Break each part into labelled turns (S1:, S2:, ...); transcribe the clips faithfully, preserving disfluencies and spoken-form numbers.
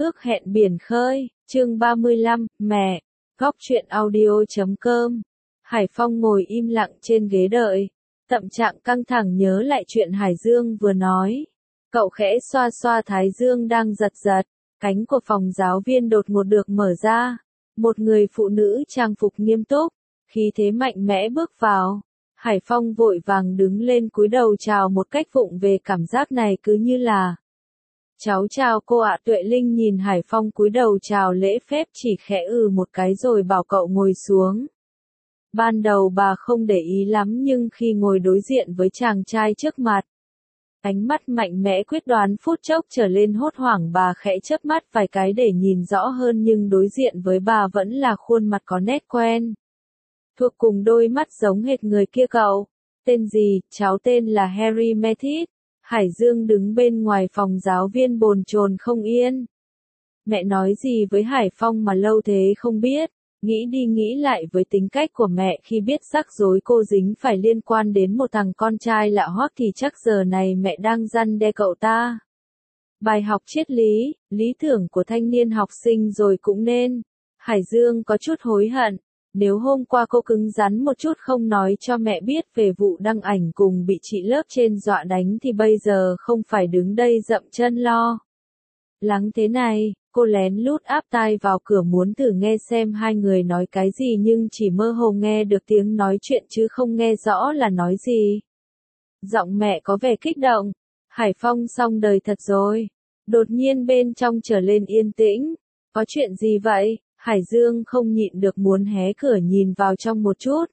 S1: Ước hẹn biển khơi, chương ba mươi lăm, mẹ, góc truyện audio chấm com. Hải Phong ngồi im lặng trên ghế đợi, tâm trạng căng thẳng nhớ lại chuyện Hải Dương vừa nói. Cậu khẽ xoa xoa thái dương đang giật giật, cánh của phòng giáo viên đột ngột được mở ra. Một người phụ nữ trang phục nghiêm túc, khí thế mạnh mẽ bước vào. Hải Phong vội vàng đứng lên cúi đầu chào một cách vụng về, cảm giác này cứ như là cháu chào cô ạ. Tuệ Linh nhìn Hải Phong cúi đầu chào lễ phép chỉ khẽ ừ một cái rồi bảo cậu ngồi xuống. Ban đầu bà không để ý lắm nhưng khi ngồi đối diện với chàng trai trước mặt, ánh mắt mạnh mẽ quyết đoán phút chốc trở lên hốt hoảng, bà khẽ chớp mắt vài cái để nhìn rõ hơn nhưng đối diện với bà vẫn là khuôn mặt có nét quen thuộc cùng đôi mắt giống hệt người kia. Cậu tên gì? Cháu tên là Harry Matthews. Hải Dương đứng bên ngoài phòng giáo viên bồn chồn không yên. Mẹ nói gì với Hải Phong mà lâu thế không biết, nghĩ đi nghĩ lại với tính cách của mẹ khi biết rắc rối cô dính phải liên quan đến một thằng con trai lạ hoắc thì chắc giờ này mẹ đang răn đe cậu ta. Bài học triết lý, lý tưởng của thanh niên học sinh rồi cũng nên. Hải Dương có chút hối hận. Nếu hôm qua cô cứng rắn một chút không nói cho mẹ biết về vụ đăng ảnh cùng bị chị lớp trên dọa đánh thì bây giờ không phải đứng đây dậm chân lo lắng thế này. Cô lén lút áp tai vào cửa muốn thử nghe xem hai người nói cái gì nhưng chỉ mơ hồ nghe được tiếng nói chuyện chứ không nghe rõ là nói gì. Giọng mẹ có vẻ kích động. Hải Phong xong đời thật rồi. Đột nhiên bên trong trở lên yên tĩnh. Có chuyện gì vậy? Hải Dương không nhịn được muốn hé cửa nhìn vào trong một chút.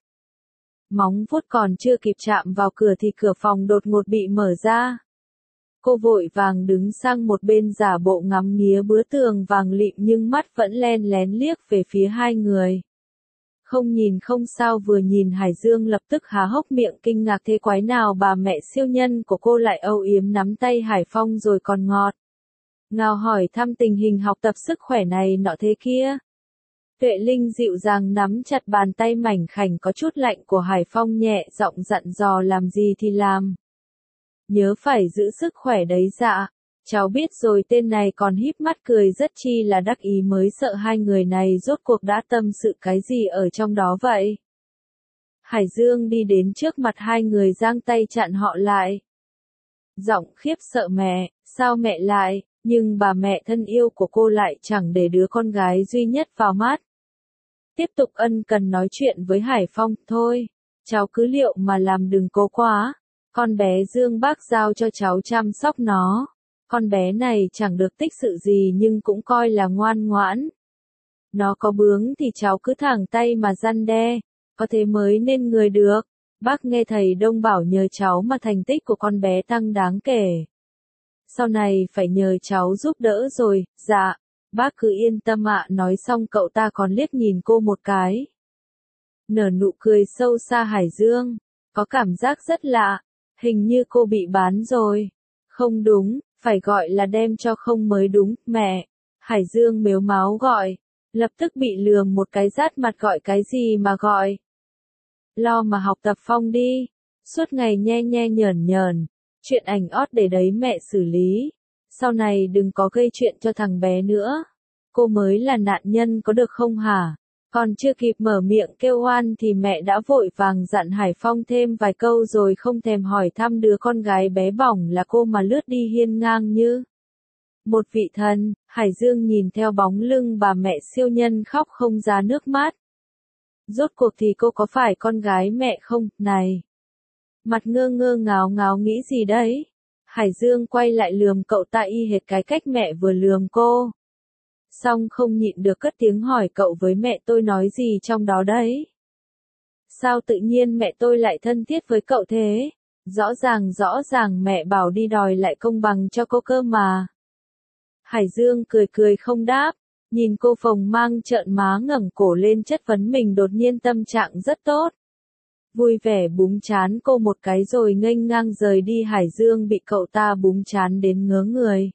S1: Móng vuốt còn chưa kịp chạm vào cửa thì cửa phòng đột ngột bị mở ra. Cô vội vàng đứng sang một bên giả bộ ngắm nghía bức tường vàng lịm nhưng mắt vẫn len lén liếc về phía hai người. Không nhìn không sao, vừa nhìn Hải Dương lập tức há hốc miệng kinh ngạc, thế quái nào bà mẹ siêu nhân của cô lại âu yếm nắm tay Hải Phong rồi còn ngọt ngào hỏi thăm tình hình học tập sức khỏe này nọ thế kia. Tuệ Linh dịu dàng nắm chặt bàn tay mảnh khảnh có chút lạnh của Hải Phong, nhẹ giọng dặn dò làm gì thì làm. Nhớ phải giữ sức khỏe đấy. Dạ, cháu biết rồi. Tên này còn híp mắt cười rất chi là đắc ý, mới sợ hai người này rốt cuộc đã tâm sự cái gì ở trong đó vậy. Hải Dương đi đến trước mặt hai người giang tay chặn họ lại. Giọng khiếp sợ: mẹ, sao mẹ lại? Nhưng bà mẹ thân yêu của cô lại chẳng để đứa con gái duy nhất vào mắt. Tiếp tục ân cần nói chuyện với Hải Phong. Thôi, cháu cứ liệu mà làm, đừng cố quá. Con bé Dương bác giao cho cháu chăm sóc nó. Con bé này chẳng được tích sự gì nhưng cũng coi là ngoan ngoãn. Nó có bướng thì cháu cứ thẳng tay mà răn đe, có thế mới nên người được. Bác nghe thầy Đông bảo nhờ cháu mà thành tích của con bé tăng đáng kể. Sau này phải nhờ cháu giúp đỡ rồi. Dạ, bác cứ yên tâm ạ. Nói xong cậu ta còn liếc nhìn cô một cái. Nở nụ cười sâu xa. Hải Dương có cảm giác rất lạ. Hình như cô bị bán rồi. Không đúng, phải gọi là đem cho không mới đúng. Mẹ, Hải Dương mếu máo gọi. Lập tức bị lườm một cái rát mặt. Gọi cái gì mà gọi? Lo mà học tập Phong đi. Suốt ngày nhe nhe nhởn nhởn. Chuyện ảnh ót để đấy mẹ xử lý. Sau này đừng có gây chuyện cho thằng bé nữa. Cô mới là nạn nhân có được không hả? Còn chưa kịp mở miệng kêu oan thì mẹ đã vội vàng dặn Hải Phong thêm vài câu rồi không thèm hỏi thăm đứa con gái bé bỏng là cô mà lướt đi hiên ngang như một vị thần. Hải Dương nhìn theo bóng lưng bà mẹ siêu nhân khóc không ra nước mắt. Rốt cuộc thì cô có phải con gái mẹ không? Này! Mặt ngơ ngơ ngáo ngáo nghĩ gì đấy? Hải Dương quay lại lườm cậu ta y hệt cái cách mẹ vừa lườm cô. Xong không nhịn được cất tiếng hỏi: cậu với mẹ tôi nói gì trong đó đấy? Sao tự nhiên mẹ tôi lại thân thiết với cậu thế? Rõ ràng rõ ràng mẹ bảo đi đòi lại công bằng cho cô cơ mà. Hải Dương cười cười không đáp, nhìn cô phồng mang trợn má ngẩng cổ lên chất vấn mình. Đột nhiên tâm trạng rất tốt. Vui vẻ búng chán cô một cái rồi nghênh ngang rời đi. Hải Dương bị cậu ta búng chán đến ngớ người.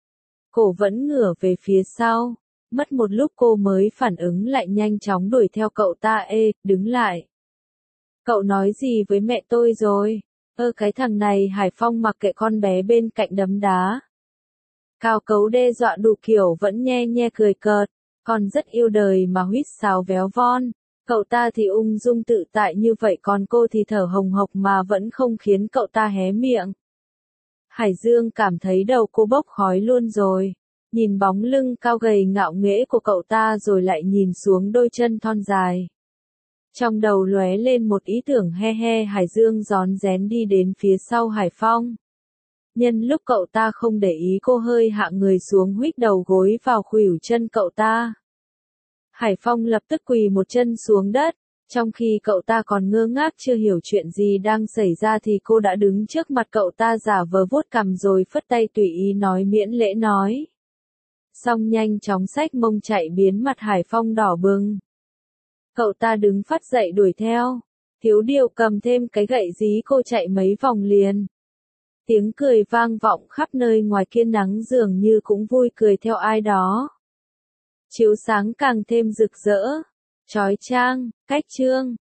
S1: Cổ vẫn ngửa về phía sau. Mất một lúc cô mới phản ứng lại, nhanh chóng đuổi theo cậu ta. Ê, đứng lại. Cậu nói gì với mẹ tôi rồi? Ơ cái thằng này. Hải Phong mặc kệ con bé bên cạnh đấm đá. Cao Cấu đe dọa đủ kiểu vẫn nhe nhe cười cợt, còn rất yêu đời mà huýt sáo véo von. Cậu ta thì ung dung tự tại như vậy còn cô thì thở hồng hộc mà vẫn không khiến cậu ta hé miệng. Hải Dương cảm thấy đầu cô bốc khói luôn rồi. Nhìn bóng lưng cao gầy ngạo nghễ của cậu ta rồi lại nhìn xuống đôi chân thon dài. Trong đầu lóe lên một ý tưởng he he. Hải Dương rón rén đi đến phía sau Hải Phong. Nhân lúc cậu ta không để ý cô hơi hạ người xuống huých đầu gối vào khuỷu chân cậu ta. Hải Phong lập tức quỳ một chân xuống đất. Trong khi cậu ta còn ngơ ngác chưa hiểu chuyện gì đang xảy ra thì cô đã đứng trước mặt cậu ta giả vờ vuốt cằm rồi phất tay tùy ý nói miễn lễ nói. Xong nhanh chóng xách mông chạy biến mặt Hải Phong đỏ bừng. Cậu ta đứng phát dậy đuổi theo. Thiếu điều cầm thêm cái gậy dí cô chạy mấy vòng liền. Tiếng cười vang vọng khắp nơi ngoài kia nắng dường như cũng vui cười theo ai đó. Chiếu sáng càng thêm rực rỡ. Chói chang, cách chương.